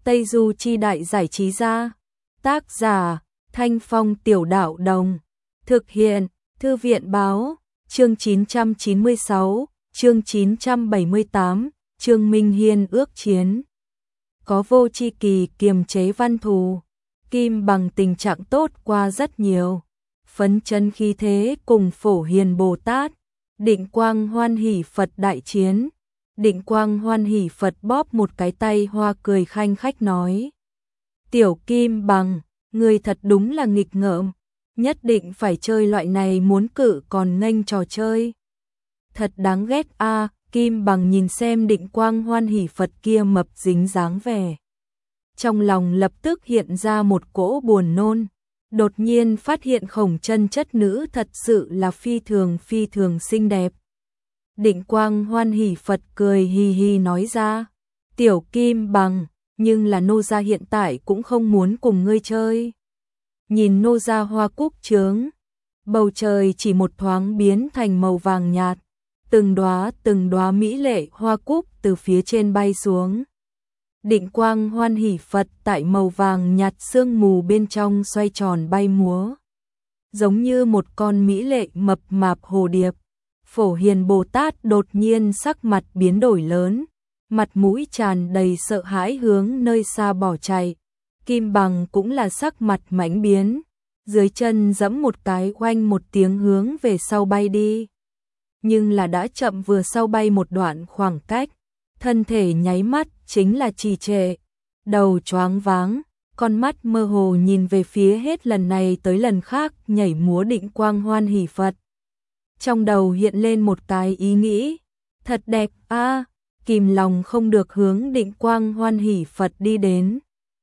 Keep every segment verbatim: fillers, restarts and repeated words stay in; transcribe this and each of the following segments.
Tây Du Chi Đại Giải Trí Gia. Tác giả Thanh Phong Tiểu Đạo Đồng. Thực hiện Thư viện Báo. Chương chín trăm chín mươi sáu, chương chín trăm bảy mươi tám, Trương Minh Hiên ước chiến. Có Vô Chi Kỳ kiềm chế Văn Thù, Kim Bằng tình trạng tốt qua rất nhiều. Phấn chấn khí thế cùng Phổ Hiền Bồ Tát, Định Quang Hoan Hỷ Phật đại chiến. Định Quang Hoan Hỷ Phật bóp một cái tay hoa cười khanh khách nói: Tiểu Kim Bằng, người thật đúng là nghịch ngợm, nhất định phải chơi loại này muốn cự còn nghênh trò chơi. Thật đáng ghét a. À, Kim Bằng nhìn xem Định Quang Hoan Hỷ Phật kia mập dính dáng vẻ, trong lòng lập tức hiện ra một cỗ buồn nôn. Đột nhiên phát hiện Khổng Chân chất nữ thật sự là phi thường phi thường xinh đẹp. Định Quang Hoan Hỷ Phật cười hì hì nói ra: Tiểu Kim Bằng, nhưng là nô gia hiện tại cũng không muốn cùng ngươi chơi. Nhìn nô gia hoa cúc chướng, bầu trời chỉ một thoáng biến thành màu vàng nhạt, từng đóa từng đóa mỹ lệ hoa cúc từ phía trên bay xuống. Định Quang Hoan Hỷ Phật tại màu vàng nhạt sương mù bên trong xoay tròn bay múa, giống như một con mỹ lệ mập mạp hồ điệp. Phổ Hiền Bồ Tát đột nhiên sắc mặt biến đổi lớn, mặt mũi tràn đầy sợ hãi hướng nơi xa bỏ chạy. Kim Bằng cũng là sắc mặt mãnh biến, dưới chân giẫm một cái oanh một tiếng hướng về sau bay đi. Nhưng là đã chậm vừa sau bay một đoạn khoảng cách, thân thể nháy mắt chính là trì trệ, đầu choáng váng, con mắt mơ hồ nhìn về phía hết lần này tới lần khác nhảy múa Định Quang Hoan Hỷ Phật. Trong đầu hiện lên một cái ý nghĩ, thật đẹp a, à, kìm lòng không được hướng Định Quang Hoan Hỷ Phật đi đến.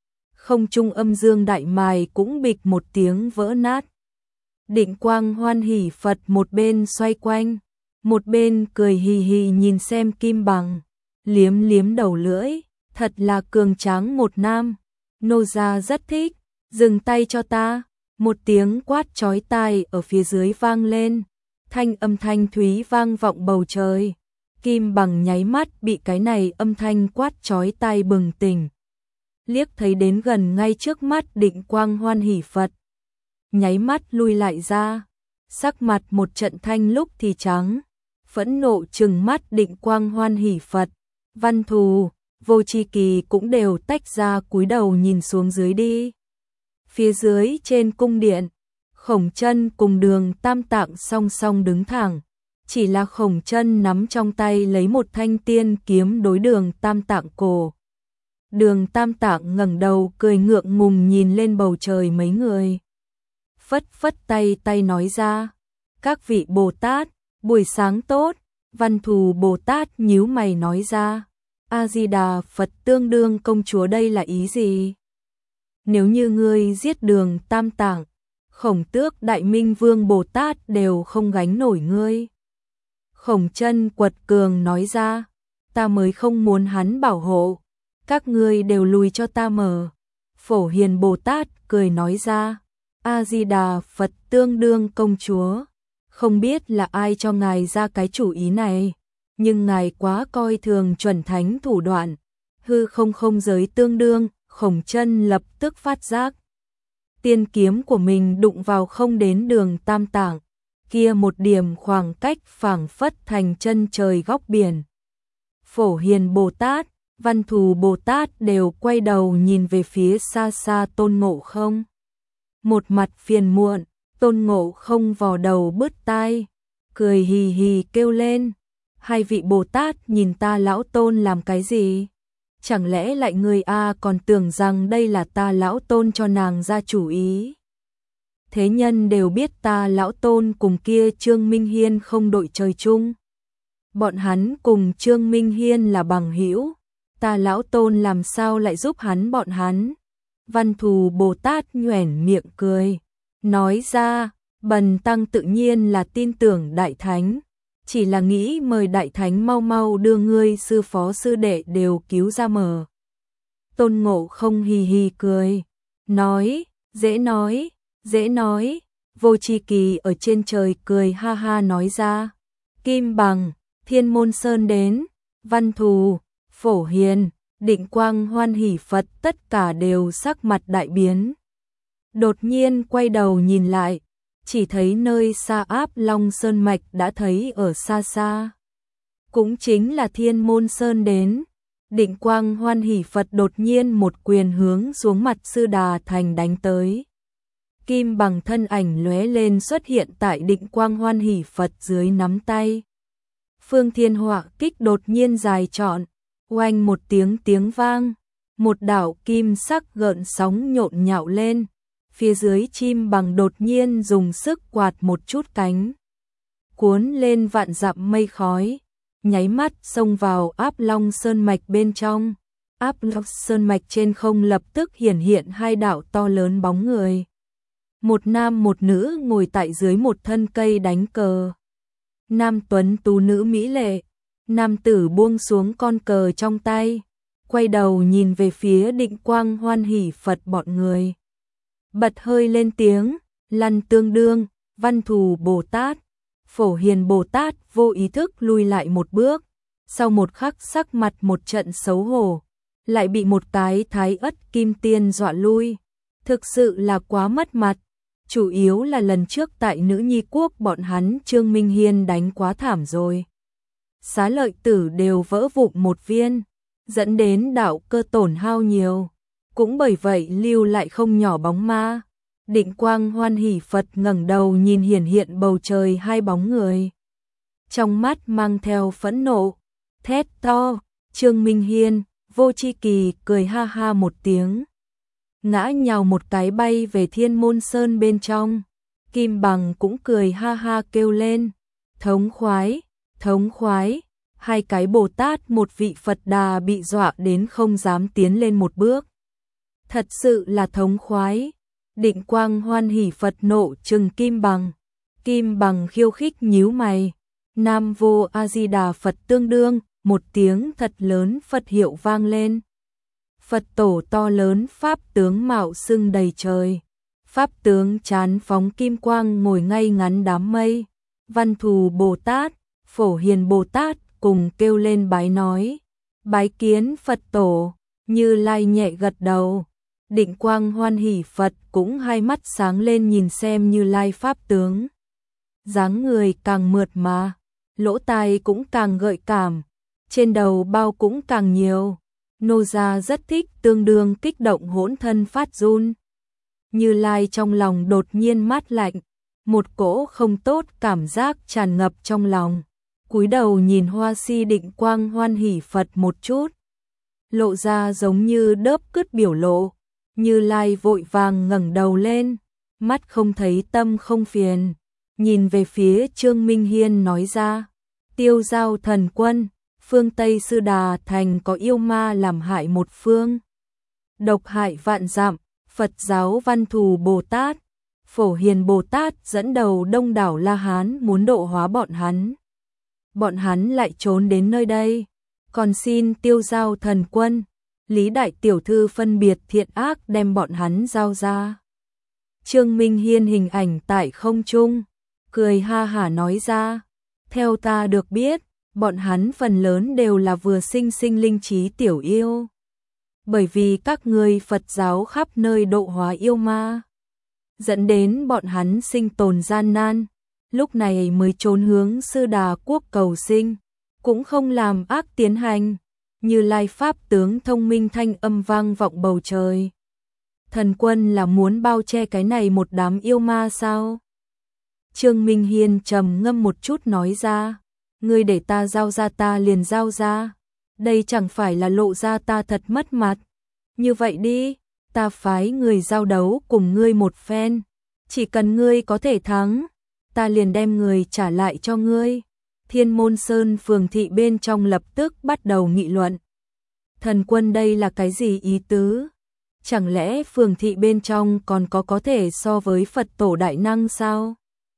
Không trung âm dương đại mài cũng bịch một tiếng vỡ nát. Định Quang Hoan Hỷ Phật một bên xoay quanh, một bên cười hì hì nhìn xem Kim Bằng, liếm liếm đầu lưỡi, thật là cường tráng một nam, nô gia rất thích, dừng tay cho ta. Một tiếng quát chói tai ở phía dưới vang lên, thanh âm thanh thúy vang vọng bầu trời. Kim Bằng nháy mắt bị cái này âm thanh quát chói tai bừng tỉnh, liếc thấy đến gần ngay trước mắt Định Quang Hoan Hỷ Phật, nháy mắt lui lại ra, sắc mặt một trận thanh lúc thì trắng, phẫn nộ trừng mắt Định Quang Hoan Hỷ Phật. Văn Thù, Vô Chi Kỳ cũng đều tách ra cúi đầu nhìn xuống dưới đi. Phía dưới trên cung điện, Khổng Chân cùng Đường Tam Tạng song song đứng thẳng, chỉ là Khổng Chân nắm trong tay lấy một thanh tiên kiếm đối Đường Tam Tạng cổ. Đường Tam Tạng ngẩng đầu cười ngượng ngùng nhìn lên bầu trời mấy người, phất phất tay tay nói ra: Các vị Bồ Tát, buổi sáng tốt. Văn Thù Bồ Tát nhíu mày nói ra: A Di Đà Phật, tương đương công chúa đây là ý gì? Nếu như ngươi giết Đường Tam Tạng, Khổng Tước Đại Minh Vương Bồ Tát đều không gánh nổi ngươi. Khổng Chân quật cường nói ra: Ta mới không muốn hắn bảo hộ, các ngươi đều lùi cho ta mở. Phổ Hiền Bồ Tát cười nói ra: A Di Đà Phật, tương đương công chúa, không biết là ai cho ngài ra cái chủ ý này, nhưng ngài quá coi thường chuẩn thánh thủ đoạn. Hư không không giới tương đương. Khổng Chân lập tức phát giác, tiên kiếm của mình đụng vào không đến Đường Tam Tạng, kia một điểm khoảng cách phảng phất thành chân trời góc biển. Phổ Hiền Bồ Tát, Văn Thù Bồ Tát đều quay đầu nhìn về phía xa xa Tôn Ngộ Không. Một mặt phiền muộn, Tôn Ngộ Không vò đầu bứt tai, cười hì hì kêu lên: Hai vị Bồ Tát nhìn ta lão Tôn làm cái gì? Chẳng lẽ lại người a còn tưởng rằng đây là ta lão Tôn cho nàng ra chủ ý? Thế nhân đều biết ta lão Tôn cùng kia Trương Minh Hiên không đội trời chung. Bọn hắn cùng Trương Minh Hiên là bằng hữu, ta lão Tôn làm sao lại giúp hắn bọn hắn? Văn Thù Bồ Tát nhoẻn miệng cười, nói ra: Bần tăng tự nhiên là tin tưởng Đại Thánh, chỉ là nghĩ mời Đại Thánh mau mau đưa ngươi sư phó sư đệ đều cứu ra mở. Tôn Ngộ Không hì hì cười, nói: Dễ nói, dễ nói. Vô Chi Kỳ ở trên trời cười ha ha nói ra: Kim Bằng, Thiên Môn Sơn đến. Văn Thù, Phổ Hiền, Định Quang, Hoan Hỷ Phật tất cả đều sắc mặt đại biến. Đột nhiên quay đầu nhìn lại, chỉ thấy nơi xa Áp Long Sơn Mạch đã thấy ở xa xa. Cũng chính là Thiên Môn Sơn đến. Định Quang, Hoan Hỷ Phật đột nhiên một quyền hướng xuống mặt Sư Đà Thành đánh tới. Kim bằng thân ảnh lóe lên xuất hiện tại Định Quang, Hoan Hỷ Phật dưới nắm tay. Phương Thiên Họa kích đột nhiên dài trọn, oanh một tiếng tiếng vang, một đạo kim sắc gợn sóng nhộn nhạo lên, phía dưới chim bằng đột nhiên dùng sức quạt một chút cánh, cuốn lên vạn dặm mây khói, nháy mắt xông vào Áp Long Sơn Mạch bên trong. Áp Long Sơn Mạch trên không lập tức hiển hiện hai đạo to lớn bóng người. Một nam một nữ ngồi tại dưới một thân cây đánh cờ. Nam tuấn tú, nữ mỹ lệ. Nam tử buông xuống con cờ trong tay, quay đầu nhìn về phía Định Quang, Hoan Hỷ Phật bọn người. Bật hơi lên tiếng, Lăn Tương Đương, Văn Thù Bồ Tát, Phổ Hiền Bồ Tát vô ý thức lui lại một bước, sau một khắc sắc mặt một trận xấu hổ, lại bị một cái Thái Ất Kim Tiên dọa lui. Thực sự là quá mất mặt, chủ yếu là lần trước tại Nữ Nhi Quốc bọn hắn Trương Minh Hiên đánh quá thảm rồi. Xá lợi tử đều vỡ vụn một viên, dẫn đến đạo cơ tổn hao nhiều, cũng bởi vậy lưu lại không nhỏ bóng ma. Định Quang, Hoan Hỷ Phật ngẩng đầu nhìn hiển hiện bầu trời hai bóng người, trong mắt mang theo phẫn nộ, thét to. Trương Minh Hiên, Vô Chi Kỳ cười ha ha một tiếng, ngã nhào một cái bay về Thiên Môn Sơn bên trong. Kim bằng cũng cười ha ha kêu lên, thống khoái, thống khoái. Hai cái Bồ Tát, một vị Phật Đà bị dọa đến không dám tiến lên một bước. Thật sự là thống khoái. Định Quang, Hoan Hỷ Phật nộ trừng Kim bằng. Kim bằng khiêu khích nhíu mày. Nam Vô A Di Đà Phật tương đương, một tiếng thật lớn Phật hiệu vang lên. Phật tổ to lớn pháp tướng mạo xưng đầy trời. Pháp tướng chán phóng kim quang ngồi ngay ngắn đám mây. Văn Thù Bồ Tát, Phổ Hiền Bồ Tát cùng kêu lên bái nói, bái kiến Phật tổ. Như Lai nhẹ gật đầu. Định Quang, Hoan Hỷ Phật cũng hai mắt sáng lên nhìn xem Như Lai pháp tướng. Dáng người càng mượt mà, lỗ tai cũng càng gợi cảm, trên đầu bao cũng càng nhiều. Nô gia rất thích, tương đương kích động hỗn thân phát run. Như Lai trong lòng đột nhiên mát lạnh, một cỗ không tốt cảm giác tràn ngập trong lòng. Cúi đầu nhìn Hoa Si Định Quang, Hoan Hỷ Phật một chút, lộ ra giống như đớp cứt biểu lộ. Như Lai vội vàng ngẩng đầu lên, mắt không thấy tâm không phiền, nhìn về phía Trương Minh Hiên nói ra, Tiêu Giao thần quân, phương Tây Sư Đà Thành có yêu ma làm hại một phương, độc hại vạn dặm. Phật giáo Văn Thù Bồ Tát, Phổ Hiền Bồ Tát dẫn đầu đông đảo La Hán muốn độ hóa bọn hắn. Bọn hắn lại trốn đến nơi đây, còn xin Tiêu Giao thần quân, Lý đại tiểu thư phân biệt thiện ác đem bọn hắn giao ra. Trương Minh Hiên hình ảnh tại không trung, cười ha hả nói ra, theo ta được biết, bọn hắn phần lớn đều là vừa sinh sinh linh trí tiểu yêu. Bởi vì các ngươi Phật giáo khắp nơi độ hóa yêu ma, dẫn đến bọn hắn sinh tồn gian nan, lúc này mới trốn hướng Sư Đà quốc cầu sinh, cũng không làm ác tiến hành. Như Lai pháp tướng thông minh thanh âm vang vọng bầu trời. Thần quân là muốn bao che cái này một đám yêu ma sao? Trương Minh Hiên trầm ngâm một chút nói ra, ngươi để ta giao ra ta liền giao ra, đây chẳng phải là lộ ra ta thật mất mặt. Như vậy đi, ta phái người giao đấu cùng ngươi một phen, chỉ cần ngươi có thể thắng, ta liền đem người trả lại cho ngươi. Thiên Môn Sơn phường thị bên trong lập tức bắt đầu nghị luận. Thần quân đây là cái gì ý tứ? Chẳng lẽ phường thị bên trong còn có có thể so với Phật tổ đại năng sao?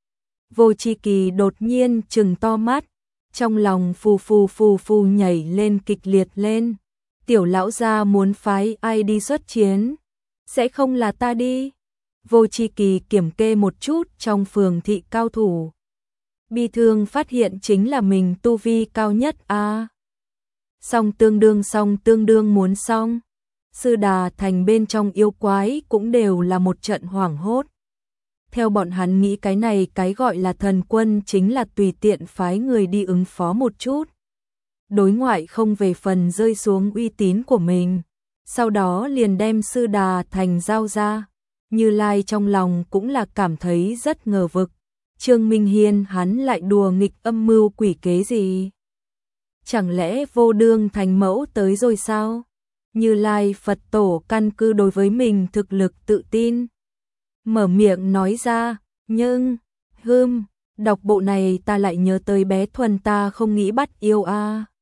Vô Chi Kỳ đột nhiên trừng to mắt, trong lòng phù phù phù phù nhảy lên kịch liệt lên. Tiểu lão gia muốn phái ai đi xuất chiến? Sẽ không là ta đi. Vô Chi Kỳ kiểm kê một chút trong phường thị cao thủ. Bi thương phát hiện chính là mình tu vi cao nhất a. À, Song tương đương song tương đương muốn xong. Sư Đà Thành bên trong yêu quái cũng đều là một trận hoảng hốt. Theo bọn hắn nghĩ cái này cái gọi là thần quân chính là tùy tiện phái người đi ứng phó một chút. Đối ngoại không về phần rơi xuống uy tín của mình. Sau đó liền đem Sư Đà Thành giao ra. Như Lai trong lòng cũng là cảm thấy rất ngờ vực. Trương Minh Hiên hắn lại đùa nghịch âm mưu quỷ kế gì? Chẳng lẽ vô đương thành mẫu tới rồi sao? Như Lai Phật Tổ căn cứ đối với mình thực lực tự tin. Mở miệng nói ra, nhưng, hưm, đọc bộ này ta lại nhớ tới bé Thuần ta không nghĩ bắt yêu a.